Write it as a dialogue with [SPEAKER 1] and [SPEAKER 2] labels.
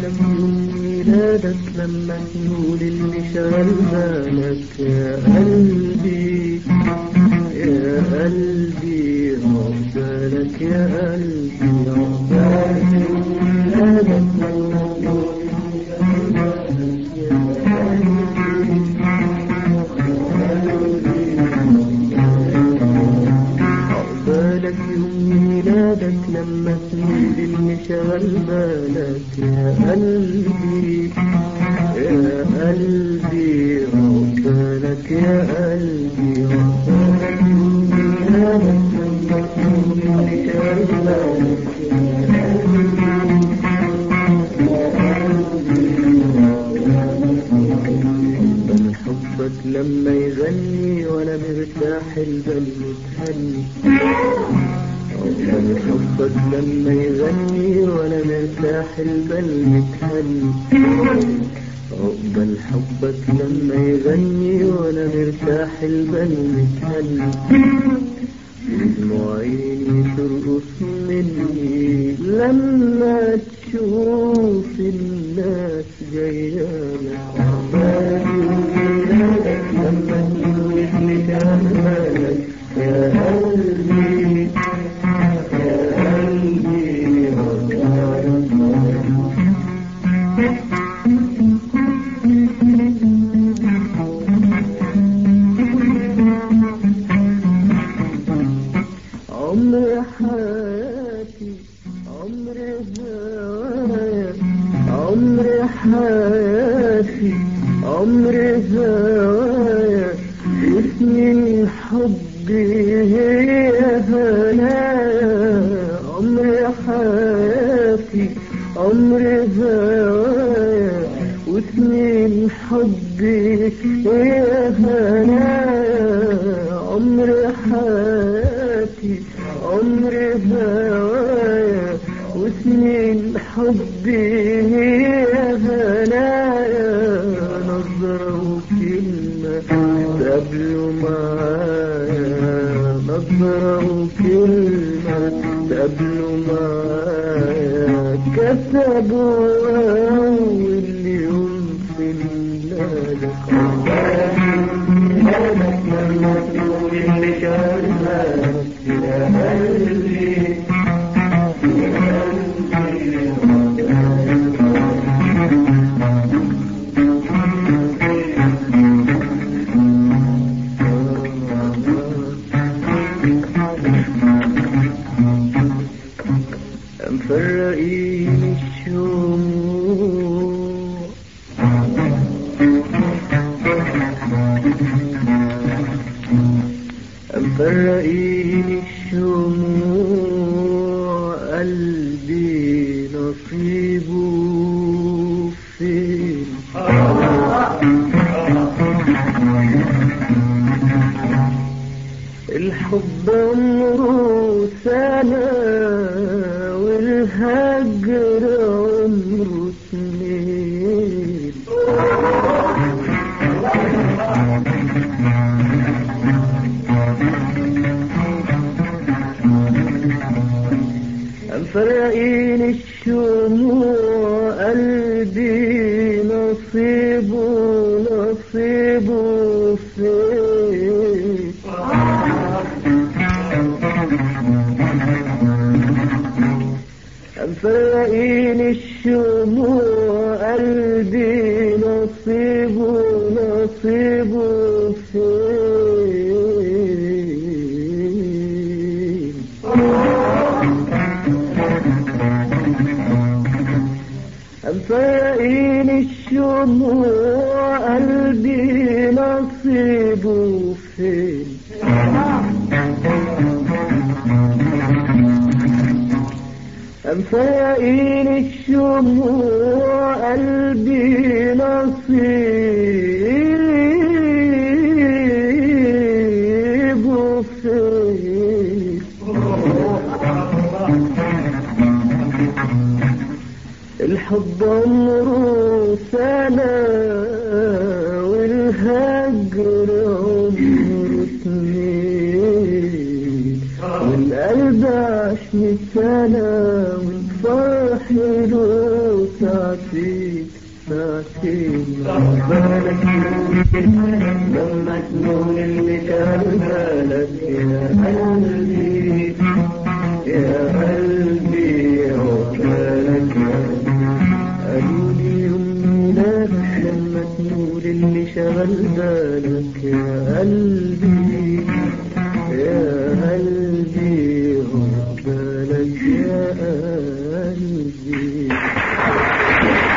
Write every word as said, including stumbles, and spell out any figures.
[SPEAKER 1] بالك يوم ميلادك لما تنول اللي شغل بالك يا قلبي يا قلبي عقبالك يا قلبي عقبالك يوم ميلادك لما تنول عقبالك يوم ميلادك لما تنول اللي شغل بالك يا قلبي يا قلبي عقبالك يا قلبي عقبالك يوم ميلادك لما تنول اللي شغل بالك يا قلبي حبك لما يغني وانا مرتاح البال متهني عقبال حبك لما يغني وانا مرتاح البال متهني عقبال حبك لما يغني وانا مرتاح البال متهني دموع عيني ترقص مني لما تشوف الناس جايالك لما تشوف جمالك يا قلبي يا عمر حياتي عمر هوايا عمر حياتي عمر هوايا وسنين حبي هي هنايا عمر حياتي عمر هوايا وسنين حبي هي هنايا عمر حياتي عمر هوايا وسنين حبي هي هنايا نظرة وكلمة تقابلوا معايا نظرة وكلمة تقابلوا معايا كتبوا أول يوم في ميلادك ميلادك لما تقول اللي كان بالك يا قلبي مفرقين الشموع مفرقين الشموع قلبي نصيبه فين الحب عمره سنة والهجر عمره سنين مفرقين الشموع قلبي نصيبه نصيبه فين مفرقين الشموع قلبي نصيبه نصيبه فين مفرقين الشموع قلبي نصيبه فين مفرقين الشموع قلبي نصيبه فين الحب عمره سنة والهجر عمره سنين والقلب عشرين سنة والفرح له ساعتين ساعتين بالك مجنون اللي كان بالك يا قلبي يا قلبي عقبالك قالولي يمينك لما تنور اللي شغل بالك يا قلبي يا قلبي عقبالك يا قلبي